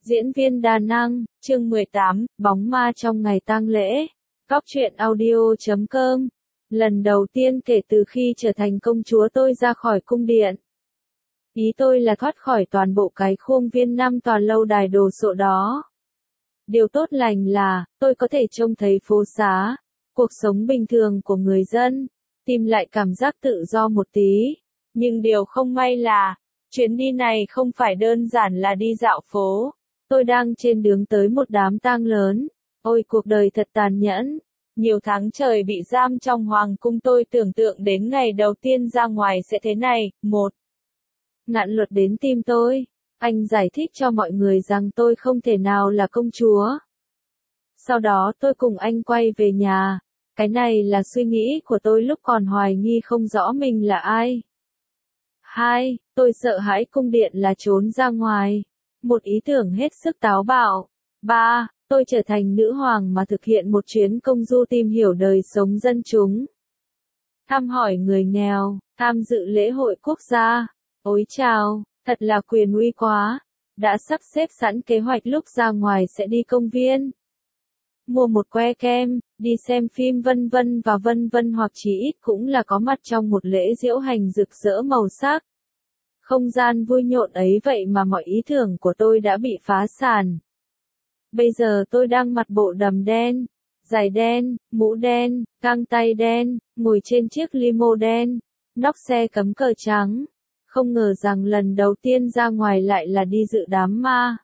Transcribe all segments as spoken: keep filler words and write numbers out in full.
Diễn viên đa năng, chương mười tám, bóng ma trong ngày tang lễ. Cóc truyện audio chấm com. Lần đầu tiên kể từ khi trở thành công chúa tôi ra khỏi cung điện. Ý tôi là thoát khỏi toàn bộ cái khuôn viên năm tòa lâu đài đồ sộ đó. Điều tốt lành là, tôi có thể trông thấy phố xá, cuộc sống bình thường của người dân, tìm lại cảm giác tự do một tí. Nhưng điều không may là, chuyến đi này không phải đơn giản là đi dạo phố. Tôi đang trên đường tới một đám tang lớn. Ôi cuộc đời thật tàn nhẫn. Nhiều tháng trời bị giam trong hoàng cung, tôi tưởng tượng đến ngày đầu tiên ra ngoài sẽ thế này. Một. Ngạn Luật đến tìm tôi. Anh giải thích cho mọi người rằng tôi không thể nào là công chúa. Sau đó tôi cùng anh quay về nhà. Cái này là suy nghĩ của tôi lúc còn hoài nghi không rõ mình là ai. Hai. Tôi sợ hãi cung điện là trốn ra ngoài. Một ý tưởng hết sức táo bạo. Ba. Tôi trở thành nữ hoàng mà thực hiện một chuyến công du tìm hiểu đời sống dân chúng. Thăm hỏi người nghèo, tham dự lễ hội quốc gia. Ôi chào, thật là quyền uy quá. Đã sắp xếp sẵn kế hoạch lúc ra ngoài sẽ đi công viên. Mua một que kem, đi xem phim vân vân và vân vân, hoặc chí ít cũng là có mặt trong một lễ diễu hành rực rỡ màu sắc. Không gian vui nhộn ấy vậy mà mọi ý tưởng của tôi đã bị phá sản. Bây giờ tôi đang mặc bộ đầm đen, giày đen, mũ đen, găng tay đen, ngồi trên chiếc limo đen, nóc xe cấm cờ trắng. Không ngờ rằng lần đầu tiên ra ngoài lại là đi dự đám ma.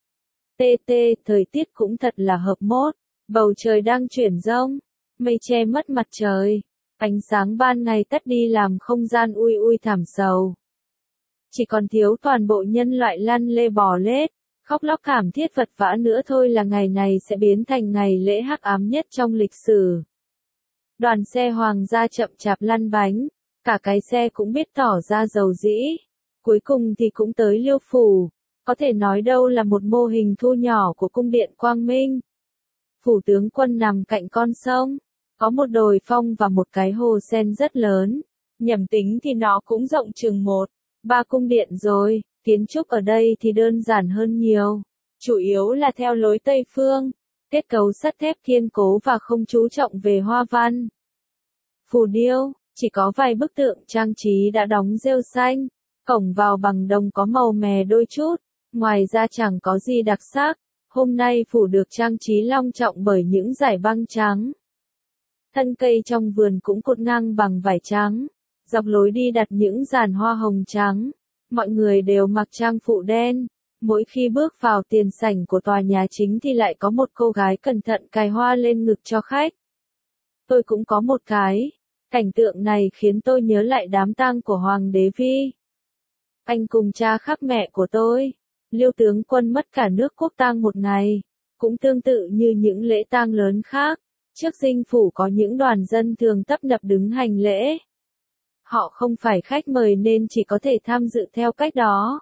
Tê tê, thời tiết cũng thật là hợp mốt. Bầu trời đang chuyển rông, mây che mất mặt trời. Ánh sáng ban ngày tắt đi làm không gian ui ui thảm sầu. Chỉ còn thiếu toàn bộ nhân loại lăn lê bò lết, khóc lóc thảm thiết vật vã nữa thôi là ngày này sẽ biến thành ngày lễ hắc ám nhất trong lịch sử. Đoàn xe hoàng gia chậm chạp lăn bánh, cả cái xe cũng biết tỏ ra dầu dĩ. Cuối cùng thì cũng tới Liêu Phủ, có thể nói đâu là một mô hình thu nhỏ của cung điện Quang Minh. Phủ tướng quân nằm cạnh con sông, có một đồi phong và một cái hồ sen rất lớn. Nhầm tính thì nó cũng rộng chừng một, ba cung điện rồi. Kiến trúc ở đây thì đơn giản hơn nhiều, chủ yếu là theo lối Tây Phương, kết cấu sắt thép kiên cố và không chú trọng về hoa văn. Phù điêu, chỉ có vài bức tượng trang trí đã đóng rêu xanh, cổng vào bằng đồng có màu mè đôi chút, ngoài ra chẳng có gì đặc sắc. Hôm nay phủ được trang trí long trọng bởi những dải băng trắng. Thân cây trong vườn cũng cột ngang bằng vải trắng, dọc lối đi đặt những giàn hoa hồng trắng. Mọi người đều mặc trang phụ đen. Mỗi khi bước vào tiền sảnh của tòa nhà chính thì lại có một cô gái cẩn thận cài hoa lên ngực cho khách. Tôi cũng có một cái. Cảnh tượng này khiến tôi nhớ lại đám tang của Hoàng đế Vi. Anh cùng cha khác mẹ của tôi, Liêu tướng quân mất cả nước quốc tang một ngày. Cũng tương tự như những lễ tang lớn khác, trước dinh phủ có những đoàn dân thường tấp nập đứng hành lễ. Họ không phải khách mời nên chỉ có thể tham dự theo cách đó.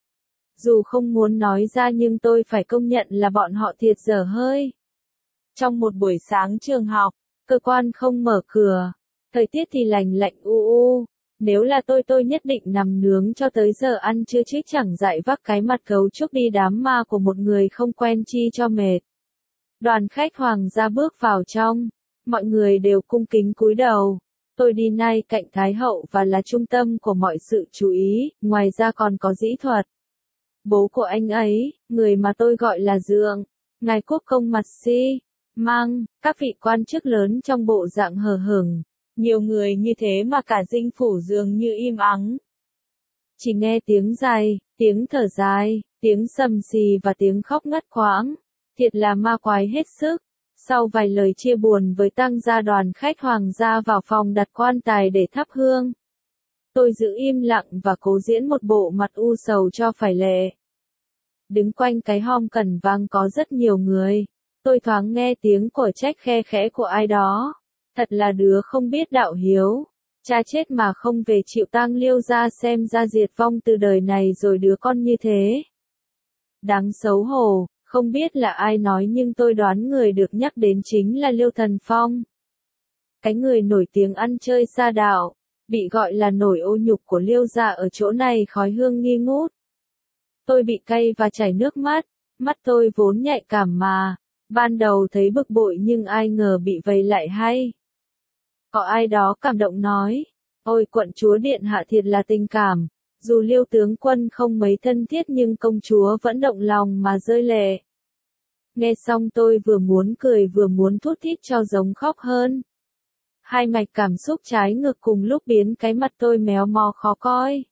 Dù không muốn nói ra nhưng tôi phải công nhận là bọn họ thiệt dở hơi. Trong một buổi sáng trường học, cơ quan không mở cửa, thời tiết thì lành lạnh u u. Nếu là tôi tôi nhất định nằm nướng cho tới giờ ăn trưa chứ chẳng dại vác cái mặt gấu trúc đi đám ma của một người không quen chi cho mệt. Đoàn khách hoàng gia bước vào trong, mọi người đều cung kính cúi đầu. Tôi đi nay cạnh Thái hậu và là trung tâm của mọi sự chú ý, ngoài ra còn có Dĩ Thuật. Bố của anh ấy, người mà tôi gọi là Dượng, ngài quốc công mặt si, mang, các vị quan chức lớn trong bộ dạng hờ hững. Nhiều người như thế mà cả dinh phủ dường như im ắng. Chỉ nghe tiếng dài, tiếng thở dài, tiếng sầm xì và tiếng khóc ngắt quãng. Thiệt là ma quái hết sức. Sau vài lời chia buồn với tang gia, đoàn khách hoàng gia vào phòng đặt quan tài để thắp hương. Tôi giữ im lặng và cố diễn một bộ mặt u sầu cho phải lệ. Đứng quanh cái hom cẩn vang có rất nhiều người. Tôi thoáng nghe tiếng của trách khe khẽ của ai đó. Thật là đứa không biết đạo hiếu. Cha chết mà không về chịu tang Liêu gia, xem ra diệt vong từ đời này rồi đứa con như thế. Đáng xấu hổ. Không biết là ai nói nhưng tôi đoán người được nhắc đến chính là Liêu Thần Phong. Cái người nổi tiếng ăn chơi sa đạo, bị gọi là nổi ô nhục của Liêu gia ở chỗ này khói hương nghi ngút. Tôi bị cay và chảy nước mắt, Mắt tôi vốn nhạy cảm mà, ban đầu thấy bực bội nhưng ai ngờ bị vây lại hay. Có ai đó cảm động nói, ôi quận chúa điện hạ thiệt là tình cảm, dù Liêu tướng quân không mấy thân thiết nhưng công chúa vẫn động lòng mà rơi lệ. Nghe xong tôi vừa muốn cười vừa muốn thút thít cho giống khóc hơn. Hai mạch cảm xúc trái ngược cùng lúc biến cái mặt tôi méo mó khó coi.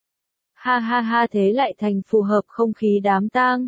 Ha ha ha, thế lại thành phù hợp không khí đám tang.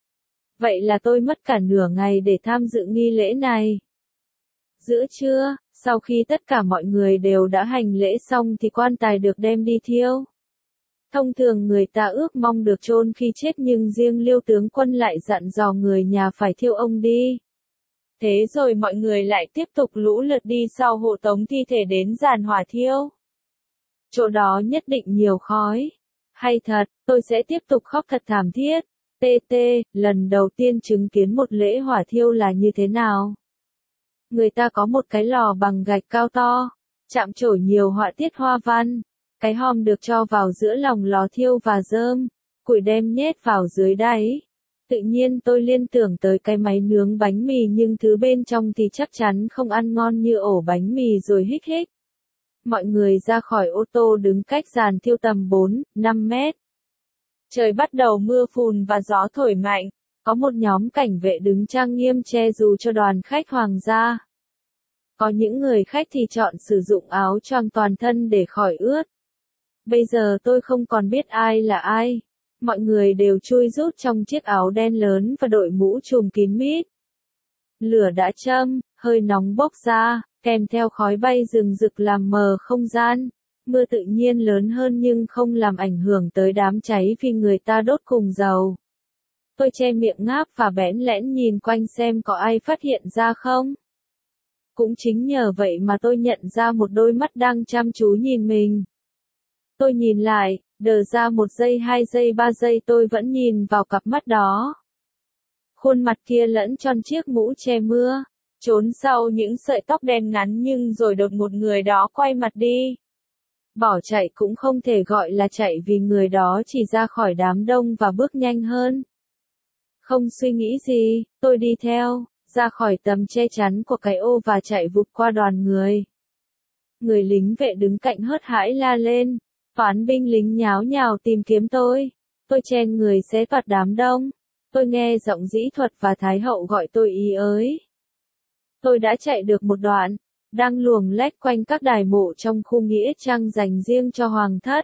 Vậy là tôi mất cả nửa ngày để tham dự nghi lễ này. Giữa trưa, sau khi tất cả mọi người đều đã hành lễ xong thì quan tài được đem đi thiêu. Thông thường người ta ước mong được chôn khi chết nhưng riêng Liêu tướng quân lại dặn dò người nhà phải thiêu ông đi. Thế rồi mọi người lại tiếp tục lũ lượt đi sau hộ tống thi thể đến giàn hỏa thiêu. Chỗ đó nhất định nhiều khói. Hay thật, tôi sẽ tiếp tục khóc thật thảm thiết. tê tê, lần đầu tiên chứng kiến một lễ hỏa thiêu là như thế nào? Người ta có một cái lò bằng gạch cao to, chạm trổ nhiều họa tiết hoa văn. Cái hòm được cho vào giữa lòng lò thiêu và rơm, củi đem nhét vào dưới đáy. Tự nhiên tôi liên tưởng tới cái máy nướng bánh mì nhưng thứ bên trong thì chắc chắn không ăn ngon như ổ bánh mì rồi hích hích. Mọi người ra khỏi ô tô đứng cách giàn thiêu tầm bốn, năm mét. Trời bắt đầu mưa phùn và gió thổi mạnh, có một nhóm cảnh vệ đứng trang nghiêm che dù cho đoàn khách hoàng gia. Có những người khách thì chọn sử dụng áo choàng toàn thân để khỏi ướt. Bây giờ tôi không còn biết ai là ai. Mọi người đều chui rút trong chiếc áo đen lớn và đội mũ trùm kín mít. Lửa đã châm, hơi nóng bốc ra, kèm theo khói bay rừng rực làm mờ không gian. Mưa tự nhiên lớn hơn nhưng không làm ảnh hưởng tới đám cháy vì người ta đốt cùng dầu. Tôi che miệng ngáp và bẽn lẽn nhìn quanh xem có ai phát hiện ra không. Cũng chính nhờ vậy mà tôi nhận ra một đôi mắt đang chăm chú nhìn mình. Tôi nhìn lại, đờ ra một giây hai giây ba giây tôi vẫn nhìn vào cặp mắt đó. Khuôn mặt kia lẫn trong chiếc mũ che mưa, trốn sau những sợi tóc đen ngắn nhưng rồi đột ngột người đó quay mặt đi. Bỏ chạy cũng không thể gọi là chạy vì người đó chỉ ra khỏi đám đông và bước nhanh hơn. Không suy nghĩ gì, tôi đi theo, ra khỏi tầm che chắn của cái ô và chạy vụt qua đoàn người. Người lính vệ đứng cạnh hớt hải la lên. Toán binh lính nháo nhào tìm kiếm tôi. Tôi chen người xé toạc đám đông. Tôi nghe giọng dĩ thuật và thái hậu gọi tôi ý ới. Tôi đã chạy được một đoạn, đang luồng lách quanh các đài mộ trong khu nghĩa trang dành riêng cho hoàng thất.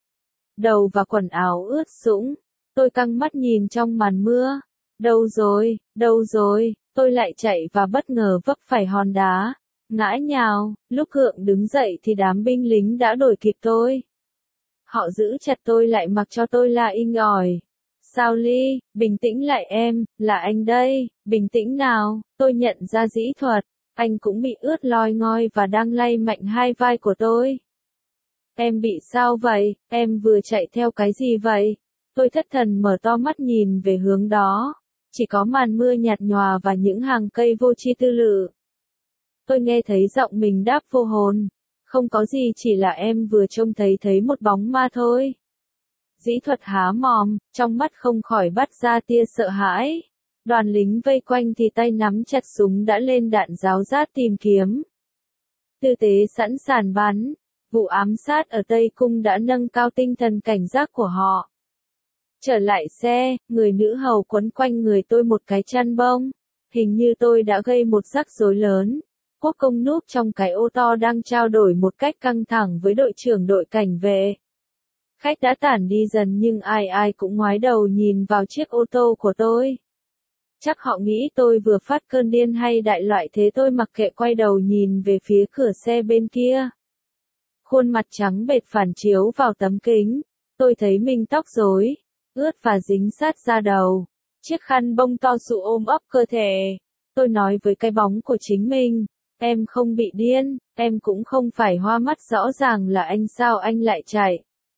Đầu và quần áo ướt sũng, tôi căng mắt nhìn trong màn mưa. Đâu rồi, đâu rồi, tôi lại chạy và bất ngờ vấp phải hòn đá, ngã nhào. Lúc gượng đứng dậy thì đám binh lính đã đuổi kịp tôi. Họ giữ chặt tôi lại mặc cho tôi la inh ỏi. Sao Ly, bình tĩnh lại em, là anh đây, bình tĩnh nào. Tôi nhận ra dĩ thuật, anh cũng bị ướt loi ngoi và đang lay mạnh hai vai của tôi. Em bị sao vậy, em vừa chạy theo cái gì vậy? Tôi thất thần mở to mắt nhìn về hướng đó, chỉ có màn mưa nhạt nhòa và những hàng cây vô tri tư lự. Tôi nghe thấy giọng mình đáp vô hồn. Không có gì, chỉ là em vừa trông thấy thấy một bóng ma thôi. Dĩ thuật há mồm, trong mắt không khỏi bắt ra tia sợ hãi. Đoàn lính vây quanh thì tay nắm chặt súng đã lên đạn ráo rát tìm kiếm. Tư tế sẵn sàng bắn. Vụ ám sát ở Tây Cung đã nâng cao tinh thần cảnh giác của họ. Trở lại xe, người nữ hầu quấn quanh người tôi một cái chăn bông. Hình như tôi đã gây một rắc rối lớn. Quốc công núp trong cái ô to đang trao đổi một cách căng thẳng với đội trưởng đội cảnh vệ. Khách đã tản đi dần nhưng ai ai cũng ngoái đầu nhìn vào chiếc ô tô của tôi. Chắc họ nghĩ tôi vừa phát cơn điên hay đại loại thế tôi mặc kệ quay đầu nhìn về phía cửa xe bên kia. Khuôn mặt trắng bệch phản chiếu vào tấm kính. Tôi thấy mình tóc rối, ướt và dính sát da đầu. Chiếc khăn bông to sụ ôm ấp cơ thể. Tôi nói với cái bóng của chính mình. Em không bị điên, em cũng không phải hoa mắt, rõ ràng là anh, sao anh lại chạy?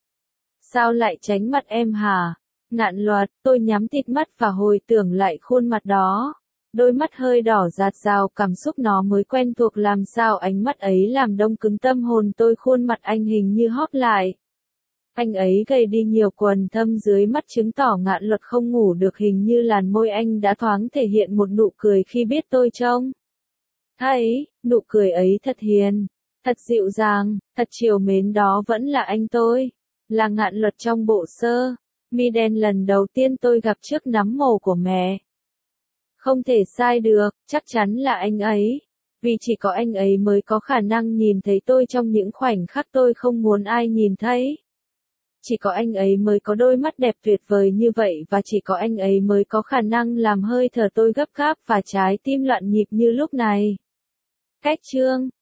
Sao lại tránh mặt em hả? Ngạn Luật, tôi nhắm tịt mắt và hồi tưởng lại khuôn mặt đó. Đôi mắt hơi đỏ rạt rào, cảm xúc nó mới quen thuộc, làm sao ánh mắt ấy làm đông cứng tâm hồn tôi, khuôn mặt anh hình như hóp lại. Anh ấy gầy đi nhiều, quần thâm dưới mắt chứng tỏ Ngạn Luật không ngủ được, hình như làn môi anh đã thoáng thể hiện một nụ cười khi biết tôi trông thấy, nụ cười ấy thật hiền, thật dịu dàng, thật trìu mến, đó vẫn là anh tôi, là Ngạn Luật trong bộ sơ mi đen lần đầu tiên tôi gặp trước nắm mồ của mẹ. Không thể sai được, chắc chắn là anh ấy, vì chỉ có anh ấy mới có khả năng nhìn thấy tôi trong những khoảnh khắc tôi không muốn ai nhìn thấy. Chỉ có anh ấy mới có đôi mắt đẹp tuyệt vời như vậy, và chỉ có anh ấy mới có khả năng làm hơi thở tôi gấp gáp và trái tim loạn nhịp như lúc này. Cách chương